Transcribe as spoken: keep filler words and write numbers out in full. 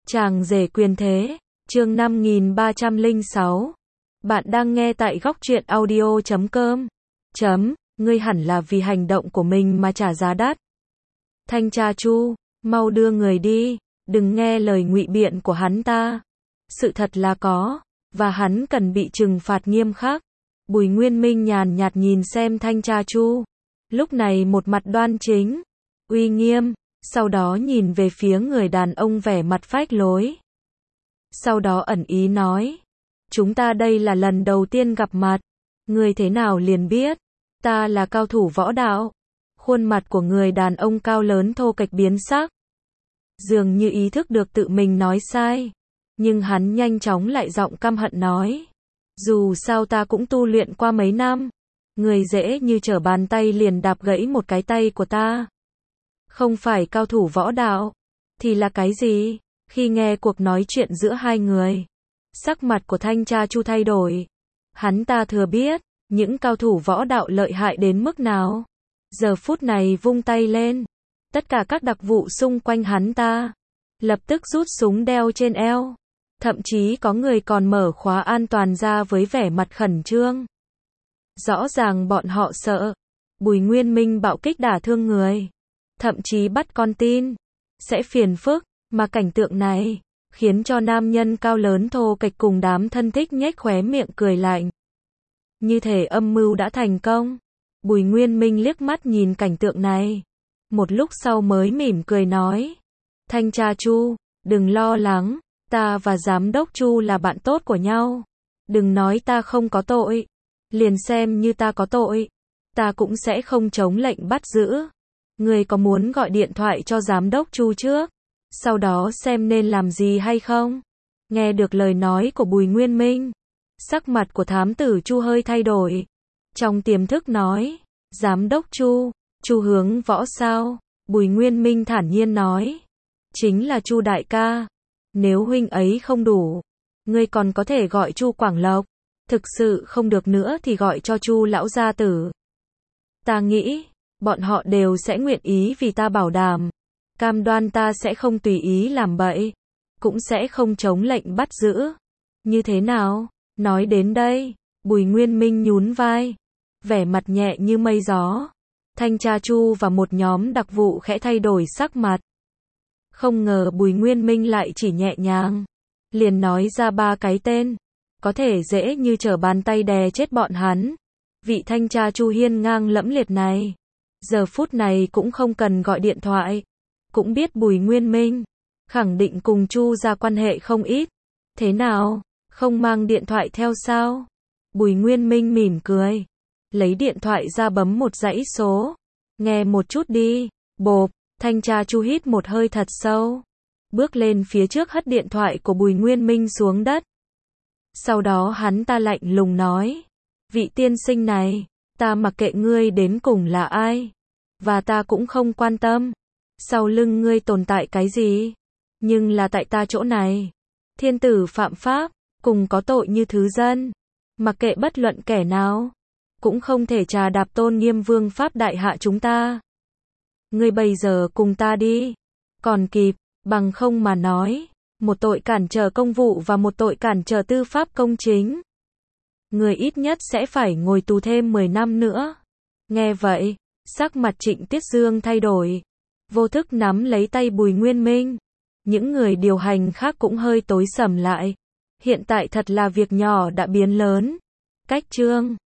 Chàng rể quyền thế, chương năm nghìn ba trăm lẻ sáu. Bạn đang nghe tại góc truyện audio chấm com. Chấm, ngươi hẳn là vì hành động của mình mà trả giá đắt. Thanh tra Chu, mau đưa người đi, đừng nghe lời ngụy biện của hắn ta. Sự thật là có, và hắn cần bị trừng phạt nghiêm khắc. Bùi Nguyên Minh nhàn nhạt nhìn xem thanh tra Chu, lúc này một mặt đoan chính, uy nghiêm, sau đó nhìn về phía người đàn ông vẻ mặt phách lối. Sau đó ẩn ý nói, chúng ta đây là lần đầu tiên gặp mặt, ngươi thế nào liền biết, ta là cao thủ võ đạo. Khuôn mặt của người đàn ông cao lớn thô kệch biến sắc, dường như ý thức được tự mình nói sai, nhưng hắn nhanh chóng lại giọng căm hận nói, dù sao ta cũng tu luyện qua mấy năm, người dễ như trở bàn tay liền đạp gãy một cái tay của ta. Không phải cao thủ võ đạo, thì là cái gì? Khi nghe cuộc nói chuyện giữa hai người, sắc mặt của thanh tra Chu thay đổi. Hắn ta thừa biết, những cao thủ võ đạo lợi hại đến mức nào. Giờ phút này vung tay lên, tất cả các đặc vụ xung quanh hắn ta lập tức rút súng đeo trên eo. Thậm chí có người còn mở khóa an toàn ra với vẻ mặt khẩn trương. Rõ ràng bọn họ sợ Bùi Nguyên Minh bạo kích đả thương người, thậm chí bắt con tin, sẽ phiền phức, mà cảnh tượng này khiến cho nam nhân cao lớn thô kệch cùng đám thân thích nhếch khóe miệng cười lạnh. Như thể âm mưu đã thành công. Bùi Nguyên Minh liếc mắt nhìn cảnh tượng này, một lúc sau mới mỉm cười nói, thanh tra Chu, đừng lo lắng, ta và giám đốc Chu là bạn tốt của nhau, đừng nói ta không có tội, liền xem như ta có tội, ta cũng sẽ không chống lệnh bắt giữ. Ngươi có muốn gọi điện thoại cho giám đốc Chu trước, sau đó xem nên làm gì hay không? Nghe được lời nói của Bùi Nguyên Minh, sắc mặt của thám tử Chu hơi thay đổi. Trong tiềm thức nói, giám đốc Chu, Chu Hướng Võ sao? Bùi Nguyên Minh thản nhiên nói, chính là Chu đại ca. Nếu huynh ấy không đủ, ngươi còn có thể gọi Chu Quảng Lộc. Thực sự không được nữa thì gọi cho Chu lão gia tử. Ta nghĩ, bọn họ đều sẽ nguyện ý vì ta bảo đảm. Cam đoan ta sẽ không tùy ý làm bậy, cũng sẽ không chống lệnh bắt giữ. Như thế nào? Nói đến đây, Bùi Nguyên Minh nhún vai, vẻ mặt nhẹ như mây gió. Thanh tra Chu và một nhóm đặc vụ khẽ thay đổi sắc mặt. Không ngờ Bùi Nguyên Minh lại chỉ nhẹ nhàng, liền nói ra ba cái tên, có thể dễ như trở bàn tay đè chết bọn hắn. Vị thanh tra Chu hiên ngang lẫm liệt này, giờ phút này cũng không cần gọi điện thoại, cũng biết Bùi Nguyên Minh khẳng định cùng Chu ra quan hệ không ít. Thế nào, không mang điện thoại theo sao? Bùi Nguyên Minh mỉm cười, lấy điện thoại ra bấm một dãy số, nghe một chút đi. Bộp, thanh tra Chu hít một hơi thật sâu, bước lên phía trước hất điện thoại của Bùi Nguyên Minh xuống đất. Sau đó hắn ta lạnh lùng nói, vị tiên sinh này, ta mặc kệ ngươi đến cùng là ai, và ta cũng không quan tâm sau lưng ngươi tồn tại cái gì, nhưng là tại ta chỗ này, thiên tử phạm pháp, cùng có tội như thứ dân, mặc kệ bất luận kẻ nào, cũng không thể trà đạp tôn nghiêm vương pháp đại hạ chúng ta. Ngươi bây giờ cùng ta đi, còn kịp, bằng không mà nói, một tội cản trở công vụ và một tội cản trở tư pháp công chính. Người ít nhất sẽ phải ngồi tù thêm mười năm nữa. Nghe vậy, sắc mặt Trịnh Tiết Dương thay đổi, vô thức nắm lấy tay Bùi Nguyên Minh. Những người điều hành khác cũng hơi tối sầm lại. Hiện tại thật là việc nhỏ đã biến lớn. Cách chương